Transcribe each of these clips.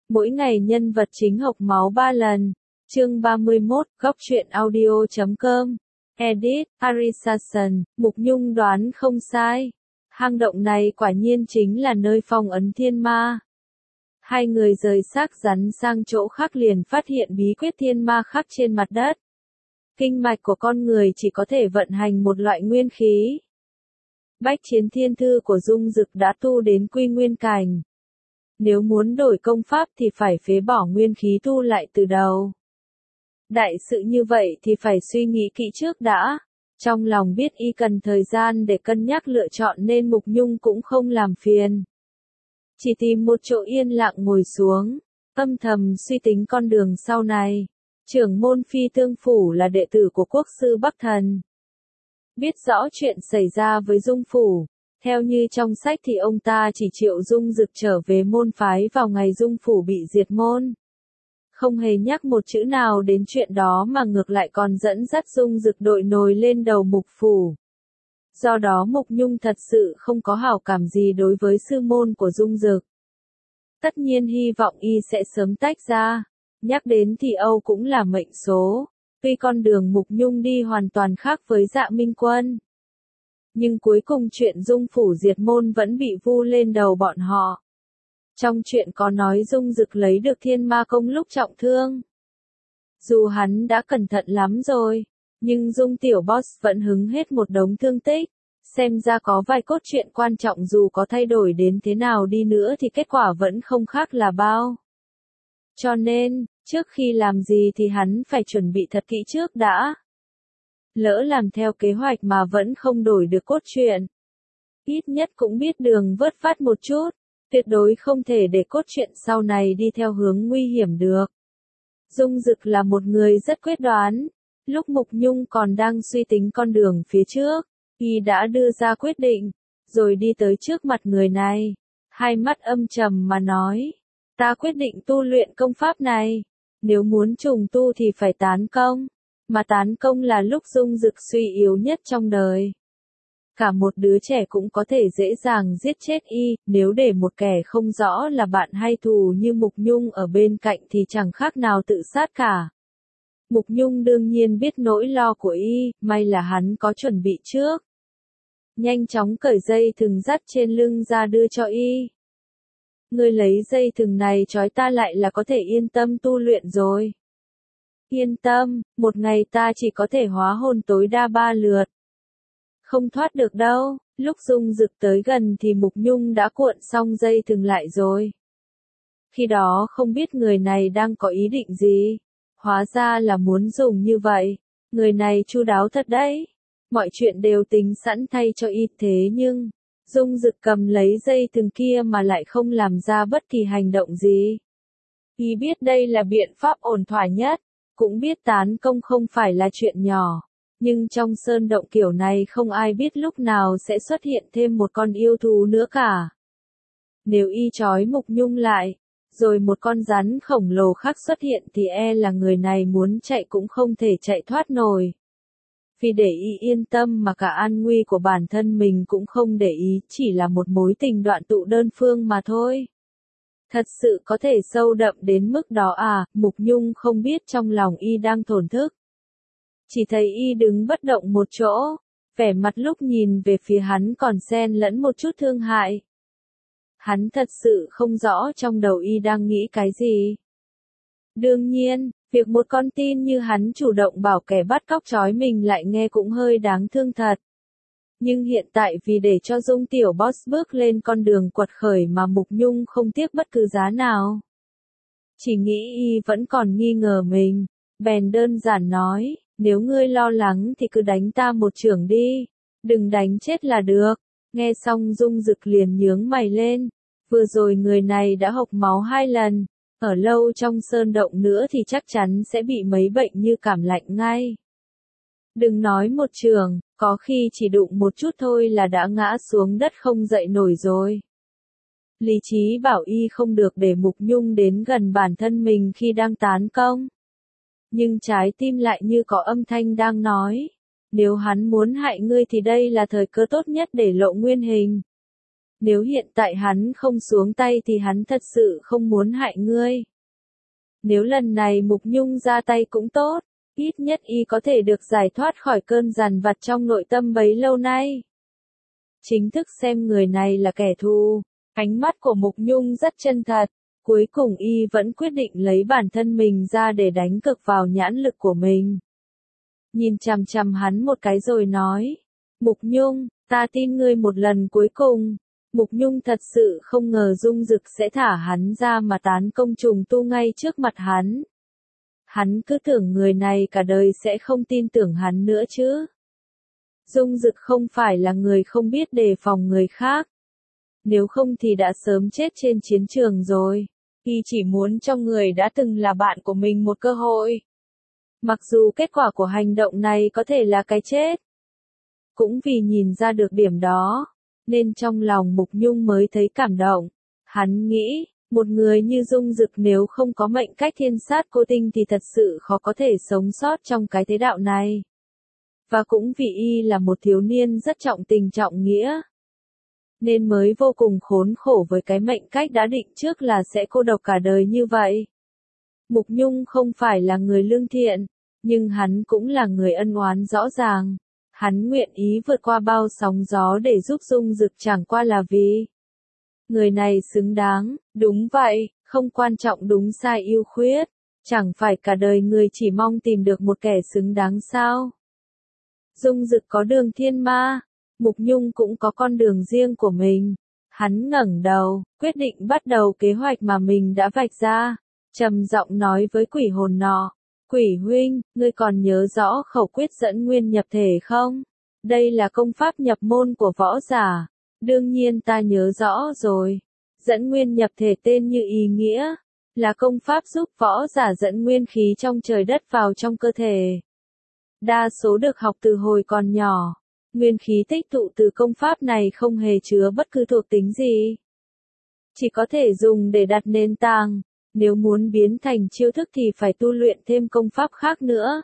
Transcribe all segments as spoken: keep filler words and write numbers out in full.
Mỗi ngày nhân vật chính hộc máu ba lần. Chương ba mươi mốt, góc truyện audio chấm com. Edit, Arisason, Mục Nhung đoán không sai. Hang động này quả nhiên chính là nơi phong ấn thiên ma. Hai người rời xác rắn sang chỗ khác liền phát hiện bí quyết thiên ma khắc trên mặt đất. Kinh mạch của con người chỉ có thể vận hành một loại nguyên khí. Bách chiến thiên thư của Dung Dực đã tu đến quy nguyên cảnh. Nếu muốn đổi công pháp thì phải phế bỏ nguyên khí tu lại từ đầu. Đại sự như vậy thì phải suy nghĩ kỹ trước đã. Trong lòng biết y cần thời gian để cân nhắc lựa chọn nên Mục Nhung cũng không làm phiền. Chỉ tìm một chỗ yên lặng ngồi xuống, âm thầm suy tính con đường sau này. Trưởng môn Phi Tương Phủ là đệ tử của quốc sư Bắc Thần. Biết rõ chuyện xảy ra với Dung Phủ. Theo như trong sách thì ông ta chỉ triệu Dung Dực trở về môn phái vào ngày Dung Phủ bị diệt môn. Không hề nhắc một chữ nào đến chuyện đó mà ngược lại còn dẫn dắt Dung Dực đội nồi lên đầu Mục Phủ. Do đó Mục Nhung thật sự không có hảo cảm gì đối với sư môn của Dung Dực. Tất nhiên hy vọng y sẽ sớm tách ra. Nhắc đến thì Âu cũng là mệnh số. Tuy con đường Mục Nhung đi hoàn toàn khác với Dạ Minh Quân. Nhưng cuối cùng chuyện Dung Phủ diệt môn vẫn bị vu lên đầu bọn họ. Trong chuyện có nói Dung Dực lấy được thiên ma công lúc trọng thương. Dù hắn đã cẩn thận lắm rồi, nhưng Dung tiểu boss vẫn hứng hết một đống thương tích. Xem ra có vài cốt truyện quan trọng dù có thay đổi đến thế nào đi nữa thì kết quả vẫn không khác là bao. Cho nên, trước khi làm gì thì hắn phải chuẩn bị thật kỹ trước đã. Lỡ làm theo kế hoạch mà vẫn không đổi được cốt truyện. Ít nhất cũng biết đường vớt vát một chút, tuyệt đối không thể để cốt truyện sau này đi theo hướng nguy hiểm được. Dung Dực là một người rất quyết đoán. Lúc Mục Nhung còn đang suy tính con đường phía trước, y đã đưa ra quyết định, rồi đi tới trước mặt người này. Hai mắt âm trầm mà nói, ta quyết định tu luyện công pháp này. Nếu muốn trùng tu thì phải tán công. Mà tán công là lúc Dung Dực suy yếu nhất trong đời. Cả một đứa trẻ cũng có thể dễ dàng giết chết y, nếu để một kẻ không rõ là bạn hay thù như Mục Nhung ở bên cạnh thì chẳng khác nào tự sát cả. Mục Nhung đương nhiên biết nỗi lo của y, may là hắn có chuẩn bị trước. Nhanh chóng cởi dây thừng dắt trên lưng ra đưa cho y. Ngươi lấy dây thừng này trói ta lại là có thể yên tâm tu luyện rồi. Yên tâm, một ngày ta chỉ có thể hóa hồn tối đa ba lượt. Không thoát được đâu. Lúc Dung Dực tới gần thì Mục Nhung đã cuộn xong dây thừng lại rồi. Khi đó không biết người này đang có ý định gì. Hóa ra là muốn dùng như vậy. Người này chu đáo thật đấy. Mọi chuyện đều tính sẵn thay cho y, thế nhưng Dung Dực cầm lấy dây thừng kia mà lại không làm ra bất kỳ hành động gì. Y biết đây là biện pháp ổn thỏa nhất. Cũng biết tán công không phải là chuyện nhỏ. Nhưng trong sơn động kiểu này không ai biết lúc nào sẽ xuất hiện thêm một con yêu thú nữa cả. Nếu y trói Mục Nhung lại, rồi một con rắn khổng lồ khác xuất hiện thì e là người này muốn chạy cũng không thể chạy thoát nổi. Vì để y yên tâm mà cả an nguy của bản thân mình cũng không để ý, chỉ là một mối tình đoạn tụ đơn phương mà thôi. Thật sự có thể sâu đậm đến mức đó à, Mục Nhung không biết trong lòng y đang thổn thức. Chỉ thấy y đứng bất động một chỗ, vẻ mặt lúc nhìn về phía hắn còn xen lẫn một chút thương hại. Hắn thật sự không rõ trong đầu y đang nghĩ cái gì. Đương nhiên, việc một con tin như hắn chủ động bảo kẻ bắt cóc trói mình lại nghe cũng hơi đáng thương thật. Nhưng hiện tại vì để cho Dung tiểu boss bước lên con đường quật khởi mà Mục Nhung không tiếc bất cứ giá nào. Chỉ nghĩ y vẫn còn nghi ngờ mình, bèn đơn giản nói, nếu ngươi lo lắng thì cứ đánh ta một chưởng đi, đừng đánh chết là được. Nghe xong Dung Dực liền nhướng mày lên, vừa rồi người này đã hộc máu hai lần, ở lâu trong sơn động nữa thì chắc chắn sẽ bị mấy bệnh như cảm lạnh ngay. Đừng nói một chưởng, có khi chỉ đụng một chút thôi là đã ngã xuống đất không dậy nổi rồi. Lý trí bảo y không được để Mục Nhung đến gần bản thân mình khi đang tán công. Nhưng trái tim lại như có âm thanh đang nói, nếu hắn muốn hại ngươi thì đây là thời cơ tốt nhất để lộ nguyên hình. Nếu hiện tại hắn không xuống tay thì hắn thật sự không muốn hại ngươi. Nếu lần này Mục Nhung ra tay cũng tốt, ít nhất y có thể được giải thoát khỏi cơn dằn vặt trong nội tâm bấy lâu nay. Chính thức xem người này là kẻ thù, ánh mắt của Mục Nhung rất chân thật, cuối cùng y vẫn quyết định lấy bản thân mình ra để đánh cực vào nhãn lực của mình. Nhìn chằm chằm hắn một cái rồi nói, Mục Nhung, ta tin ngươi một lần cuối cùng. Mục Nhung thật sự không ngờ Dung Dực sẽ thả hắn ra mà tán công trùng tu ngay trước mặt hắn. Hắn cứ tưởng người này cả đời sẽ không tin tưởng hắn nữa chứ. Dung Dực không phải là người không biết đề phòng người khác. Nếu không thì đã sớm chết trên chiến trường rồi. Y chỉ muốn cho người đã từng là bạn của mình một cơ hội. Mặc dù kết quả của hành động này có thể là cái chết. Cũng vì nhìn ra được điểm đó, nên trong lòng Mục Nhung mới thấy cảm động. Hắn nghĩ, một người như Dung Dực nếu không có mệnh cách thiên sát cô tinh thì thật sự khó có thể sống sót trong cái thế đạo này. Và cũng vì y là một thiếu niên rất trọng tình trọng nghĩa, nên mới vô cùng khốn khổ với cái mệnh cách đã định trước là sẽ cô độc cả đời như vậy. Mục Nhung không phải là người lương thiện, nhưng hắn cũng là người ân oán rõ ràng. Hắn nguyện ý vượt qua bao sóng gió để giúp Dung Dực chẳng qua là vì người này xứng đáng. Đúng vậy, không quan trọng đúng sai ưu khuyết, chẳng phải cả đời người chỉ mong tìm được một kẻ xứng đáng sao. Dung Dực có đường thiên ma, Mục Nhung cũng có con đường riêng của mình. Hắn ngẩng đầu, quyết định bắt đầu kế hoạch mà mình đã vạch ra, trầm giọng nói với quỷ hồn nọ. Quỷ huynh, ngươi còn nhớ rõ khẩu quyết dẫn nguyên nhập thể không? Đây là công pháp nhập môn của võ giả. Đương nhiên ta nhớ rõ rồi. Dẫn nguyên nhập thể tên như ý nghĩa, là công pháp giúp võ giả dẫn nguyên khí trong trời đất vào trong cơ thể. Đa số được học từ hồi còn nhỏ. Nguyên khí tích tụ từ công pháp này không hề chứa bất cứ thuộc tính gì. Chỉ có thể dùng để đặt nền tảng. Nếu muốn biến thành chiêu thức thì phải tu luyện thêm công pháp khác nữa.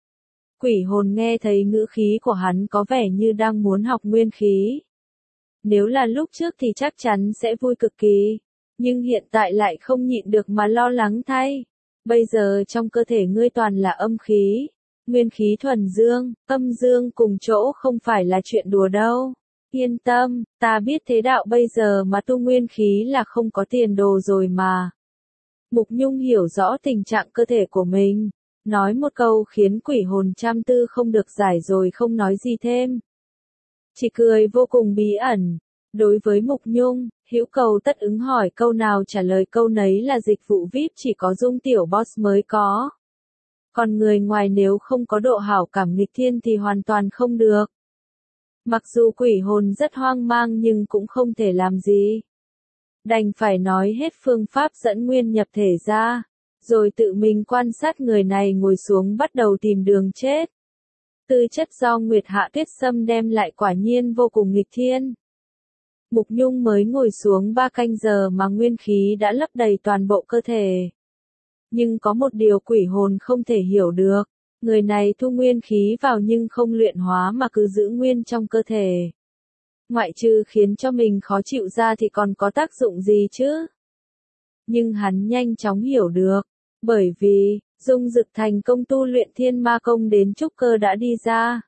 Quỷ hồn nghe thấy ngữ khí của hắn có vẻ như đang muốn học nguyên khí. Nếu là lúc trước thì chắc chắn sẽ vui cực kỳ. Nhưng hiện tại lại không nhịn được mà lo lắng thay. Bây giờ trong cơ thể ngươi toàn là âm khí. Nguyên khí thuần dương, âm dương cùng chỗ không phải là chuyện đùa đâu. Yên tâm, ta biết thế đạo bây giờ mà tu nguyên khí là không có tiền đồ rồi mà. Mục Nhung hiểu rõ tình trạng cơ thể của mình, nói một câu khiến quỷ hồn trăm tư không được giải rồi không nói gì thêm. Chỉ cười vô cùng bí ẩn. Đối với Mục Nhung, hữu cầu tất ứng hỏi câu nào trả lời câu nấy là dịch vụ vi ai pi chỉ có Dung tiểu boss mới có. Còn người ngoài nếu không có độ hảo cảm nghịch thiên thì hoàn toàn không được. Mặc dù quỷ hồn rất hoang mang nhưng cũng không thể làm gì. Đành phải nói hết phương pháp dẫn nguyên nhập thể ra, rồi tự mình quan sát người này ngồi xuống bắt đầu tìm đường chết. Tư chất do Nguyệt Hạ Tuyết Sâm đem lại quả nhiên vô cùng nghịch thiên. Mục Nhung mới ngồi xuống ba canh giờ mà nguyên khí đã lấp đầy toàn bộ cơ thể. Nhưng có một điều quỷ hồn không thể hiểu được, người này thu nguyên khí vào nhưng không luyện hóa mà cứ giữ nguyên trong cơ thể. Ngoại trừ khiến cho mình khó chịu ra thì còn có tác dụng gì chứ? Nhưng hắn nhanh chóng hiểu được, bởi vì, Dung Dực thành công tu luyện thiên ma công đến trúc cơ đã đi ra.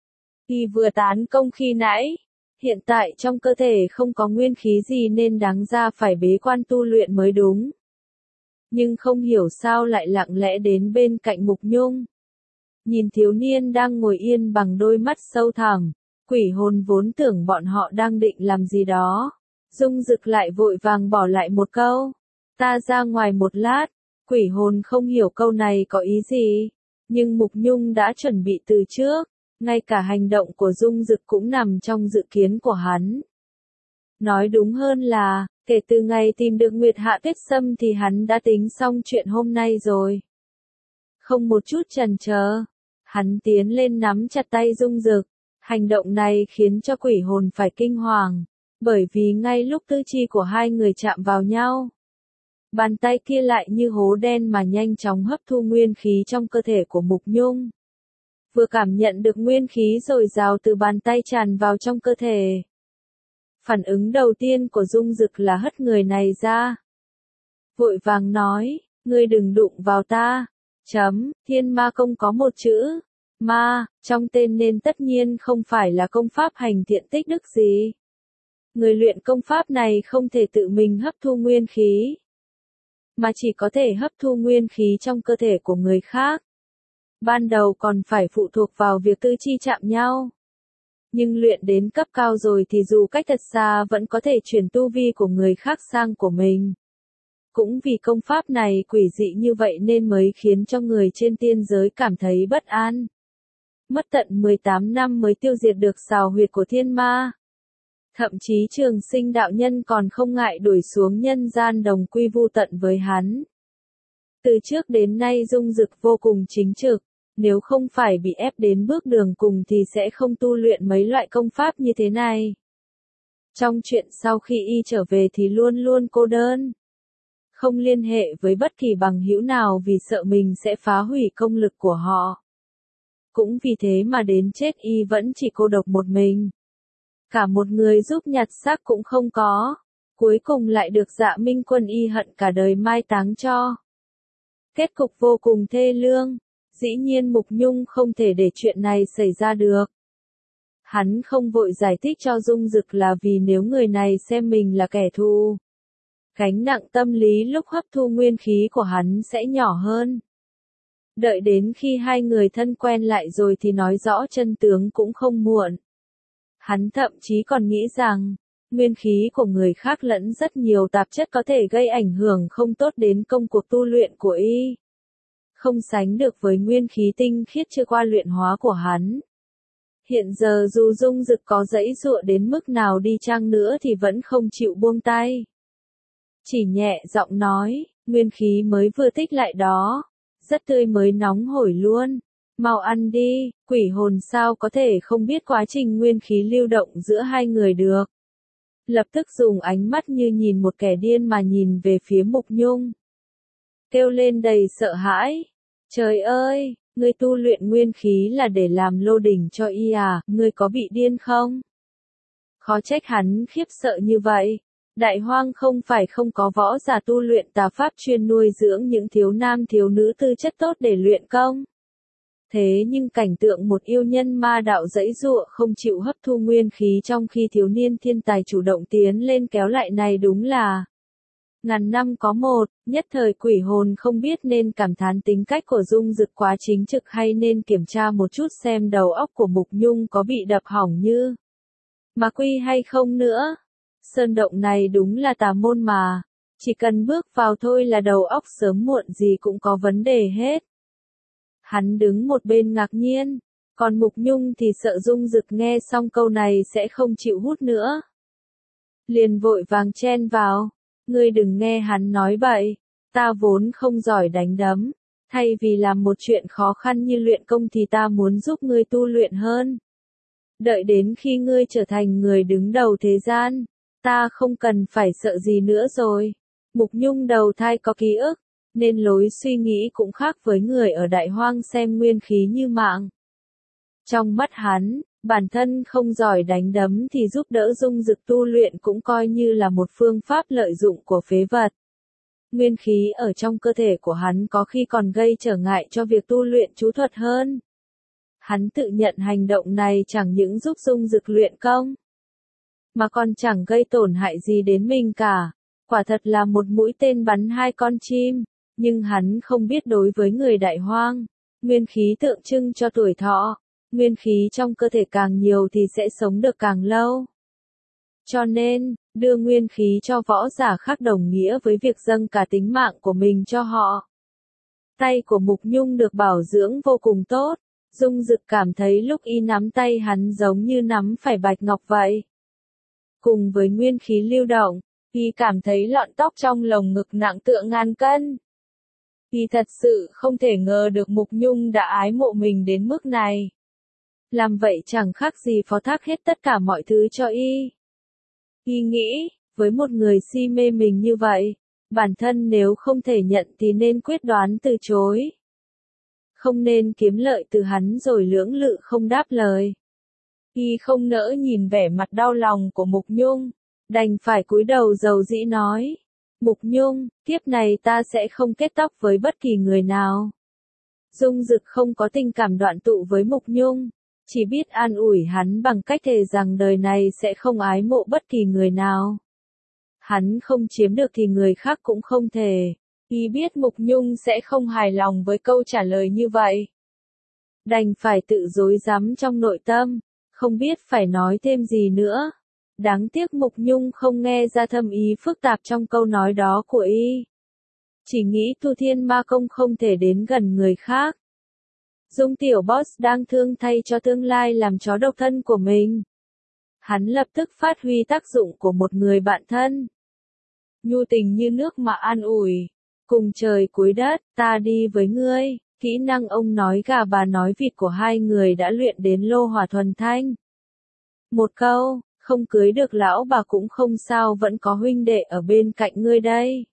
Y vừa tán công khi nãy, hiện tại trong cơ thể không có nguyên khí gì nên đáng ra phải bế quan tu luyện mới đúng. Nhưng không hiểu sao lại lặng lẽ đến bên cạnh Mục Nhung. Nhìn thiếu niên đang ngồi yên bằng đôi mắt sâu thẳm. Quỷ hồn vốn tưởng bọn họ đang định làm gì đó. Dung Dực lại vội vàng bỏ lại một câu. Ta ra ngoài một lát. Quỷ hồn không hiểu câu này có ý gì. Nhưng Mục Nhung đã chuẩn bị từ trước. Ngay cả hành động của Dung Dực cũng nằm trong dự kiến của hắn. Nói đúng hơn là, kể từ ngày tìm được Nguyệt Hạ Tuyết Sâm thì hắn đã tính xong chuyện hôm nay rồi. Không một chút chần chờ. Hắn tiến lên nắm chặt tay Dung Dực. Hành động này khiến cho quỷ hồn phải kinh hoàng, bởi vì ngay lúc tư chi của hai người chạm vào nhau, bàn tay kia lại như hố đen mà nhanh chóng hấp thu nguyên khí trong cơ thể của Mục Nhung. Vừa cảm nhận được nguyên khí dồi dào từ bàn tay tràn vào trong cơ thể, Phản ứng đầu tiên của Dung Dực là hất người này ra. Vội vàng nói, ngươi đừng đụng vào ta. Chấm, Thiên Ma Công có một chữ, ma, trong tên nên tất nhiên không phải là công pháp hành thiện tích đức gì. Người luyện công pháp này không thể tự mình hấp thu nguyên khí, mà chỉ có thể hấp thu nguyên khí trong cơ thể của người khác. Ban đầu còn phải phụ thuộc vào việc tư chi chạm nhau. Nhưng luyện đến cấp cao rồi thì dù cách thật xa vẫn có thể chuyển tu vi của người khác sang của mình. Cũng vì công pháp này quỷ dị như vậy nên mới khiến cho người trên tiên giới cảm thấy bất an. Mất tận mười tám năm mới tiêu diệt được xào huyệt của thiên ma. Thậm chí Trường Sinh đạo nhân còn không ngại đuổi xuống nhân gian đồng quy vu tận với hắn. Từ trước đến nay Dung Dực vô cùng chính trực, nếu không phải bị ép đến bước đường cùng thì sẽ không tu luyện mấy loại công pháp như thế này. Trong chuyện sau khi y trở về thì luôn luôn cô đơn, không liên hệ với bất kỳ bằng hữu nào vì sợ mình sẽ phá hủy công lực của họ. Cũng vì thế mà đến chết y vẫn chỉ cô độc một mình. Cả một người giúp nhặt xác cũng không có, cuối cùng lại được Dạ Minh Quân y hận cả đời mai táng cho. Kết cục vô cùng thê lương, dĩ nhiên Mục Nhung không thể để chuyện này xảy ra được. Hắn không vội giải thích cho Dung Dực là vì nếu người này xem mình là kẻ thù, gánh nặng tâm lý lúc hấp thu nguyên khí của hắn sẽ nhỏ hơn. Đợi đến khi hai người thân quen lại rồi thì nói rõ chân tướng cũng không muộn. Hắn thậm chí còn nghĩ rằng, nguyên khí của người khác lẫn rất nhiều tạp chất có thể gây ảnh hưởng không tốt đến công cuộc tu luyện của y. Không sánh được với nguyên khí tinh khiết chưa qua luyện hóa của hắn. Hiện giờ dù Dung Dực có dãy dụa đến mức nào đi chăng nữa thì vẫn không chịu buông tay. Chỉ nhẹ giọng nói, nguyên khí mới vừa tích lại đó, rất tươi mới nóng hổi luôn. Mau ăn đi, quỷ hồn sao có thể không biết quá trình nguyên khí lưu động giữa hai người được. Lập tức dùng ánh mắt như nhìn một kẻ điên mà nhìn về phía Mục Nhung. Kêu lên đầy sợ hãi. Trời ơi, ngươi tu luyện nguyên khí là để làm lô đỉnh cho y à, ngươi có bị điên không? Khó trách hắn khiếp sợ như vậy. Đại Hoang không phải không có võ giả tu luyện tà pháp chuyên nuôi dưỡng những thiếu nam thiếu nữ tư chất tốt để luyện công. Thế nhưng cảnh tượng một yêu nhân ma đạo dãy dụa không chịu hấp thu nguyên khí trong khi thiếu niên thiên tài chủ động tiến lên kéo lại này đúng là ngàn năm có một. Nhất thời quỷ hồn không biết nên cảm thán tính cách của Dung Dực quá chính trực hay nên kiểm tra một chút xem đầu óc của Mục Nhung có bị đập hỏng như ma quy hay không nữa. Sơn động này đúng là tà môn mà, chỉ cần bước vào thôi là đầu óc sớm muộn gì cũng có vấn đề hết. Hắn đứng một bên ngạc nhiên, còn Mục Nhung thì sợ Dung Dực nghe xong câu này sẽ không chịu hút nữa. Liền vội vàng chen vào, ngươi đừng nghe hắn nói bậy, ta vốn không giỏi đánh đấm, thay vì làm một chuyện khó khăn như luyện công thì ta muốn giúp ngươi tu luyện hơn. Đợi đến khi ngươi trở thành người đứng đầu thế gian, ta không cần phải sợ gì nữa rồi. Mục Nhung đầu thai có ký ức, nên lối suy nghĩ cũng khác với người ở Đại Hoang xem nguyên khí như mạng. Trong mắt hắn, bản thân không giỏi đánh đấm thì giúp đỡ Dung Dực tu luyện cũng coi như là một phương pháp lợi dụng của phế vật. Nguyên khí ở trong cơ thể của hắn có khi còn gây trở ngại cho việc tu luyện chú thuật hơn. Hắn tự nhận hành động này chẳng những giúp Dung Dực luyện công, mà còn chẳng gây tổn hại gì đến mình cả. Quả thật là một mũi tên bắn hai con chim, nhưng hắn không biết đối với người Đại Hoang, nguyên khí tượng trưng cho tuổi thọ, nguyên khí trong cơ thể càng nhiều thì sẽ sống được càng lâu. Cho nên, đưa nguyên khí cho võ giả khác đồng nghĩa với việc dâng cả tính mạng của mình cho họ. Tay của Mục Nhung được bảo dưỡng vô cùng tốt, Dung Dực cảm thấy lúc y nắm tay hắn giống như nắm phải bạch ngọc vậy. Cùng với nguyên khí lưu động, y cảm thấy lọn tóc trong lồng ngực nặng tựa ngàn cân. Y thật sự không thể ngờ được Mục Nhung đã ái mộ mình đến mức này. Làm vậy chẳng khác gì phó thác hết tất cả mọi thứ cho y. Y nghĩ, với một người si mê mình như vậy, bản thân nếu không thể nhận thì nên quyết đoán từ chối. Không nên kiếm lợi từ hắn rồi lưỡng lự không đáp lời. Y không nỡ nhìn vẻ mặt đau lòng của Mục Nhung, Đành phải cúi đầu dầu dĩ nói. Mục Nhung, kiếp này ta sẽ không kết tóc với bất kỳ người nào. Dung Dực không có tình cảm đoạn tụ với Mục Nhung, chỉ biết an ủi hắn bằng cách thề rằng đời này sẽ không ái mộ bất kỳ người nào. Hắn không chiếm được thì người khác cũng không thể. Y biết Mục Nhung sẽ không hài lòng với câu trả lời như vậy. Đành phải tự dối rắm trong nội tâm, không biết phải nói thêm gì nữa. Đáng tiếc Mục Nhung không nghe ra thâm ý phức tạp trong câu nói đó của y. Chỉ nghĩ Tu Thiên Ma Công không thể đến gần người khác. Dung tiểu boss đang thương thay cho tương lai làm chó độc thân của mình. Hắn lập tức phát huy tác dụng của một người bạn thân. Nhu tình như nước mà an ủi. Cùng trời cuối đất, ta đi với ngươi. Kỹ năng ông nói gà bà nói vịt của hai người đã luyện đến lô hỏa thuần thanh. Một câu, không cưới được lão bà cũng không sao, vẫn có huynh đệ ở bên cạnh ngươi đây.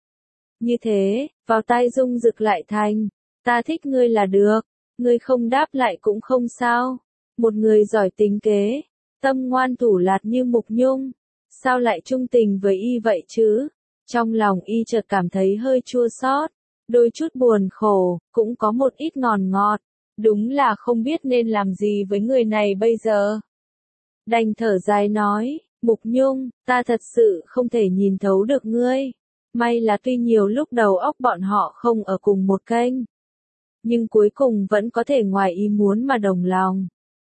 Như thế, vào tai Dung Dực lại thành, ta thích ngươi là được, ngươi không đáp lại cũng không sao. Một người giỏi tính kế, tâm ngoan thủ lạt như Mục Nhung, sao lại trung tình với y vậy chứ? Trong lòng y chợt cảm thấy hơi chua xót, đôi chút buồn khổ, cũng có một ít ngọt ngọt. Đúng là không biết nên làm gì với người này bây giờ. Đành thở dài nói, Mục Nhung, ta thật sự không thể nhìn thấu được ngươi. May là tuy nhiều lúc đầu óc bọn họ không ở cùng một kênh, nhưng cuối cùng vẫn có thể ngoài ý muốn mà đồng lòng.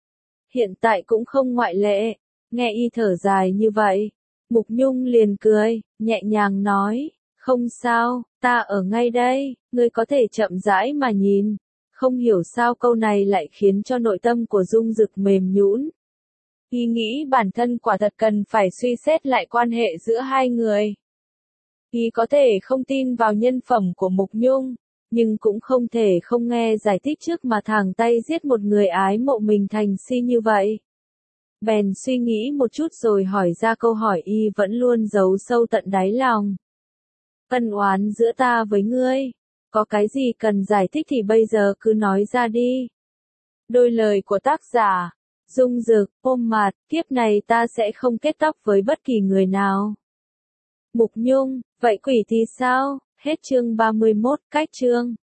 Hiện tại cũng không ngoại lệ. Nghe y thở dài như vậy, Mục Nhung liền cười, nhẹ nhàng nói, không sao, ta ở ngay đây, ngươi có thể chậm rãi mà nhìn. Không hiểu sao câu này lại khiến cho nội tâm của Dung Dực mềm nhũn. Y nghĩ bản thân quả thật cần phải suy xét lại quan hệ giữa hai người. Y có thể không tin vào nhân phẩm của Mục Nhung, nhưng cũng không thể không nghe giải thích trước mà thẳng tay giết một người ái mộ mình thành si như vậy. Bèn suy nghĩ một chút rồi hỏi ra câu hỏi y vẫn luôn giấu sâu tận đáy lòng. Ân oán giữa ta với ngươi, có cái gì cần giải thích thì bây giờ cứ nói ra đi. Đôi lời của tác giả, Dung Dực, ôm mặt, kiếp này ta sẽ không kết tóc với bất kỳ người nào. Mục Nhung, vậy quỷ thì sao? Hết chương ba mươi mốt, cách chương.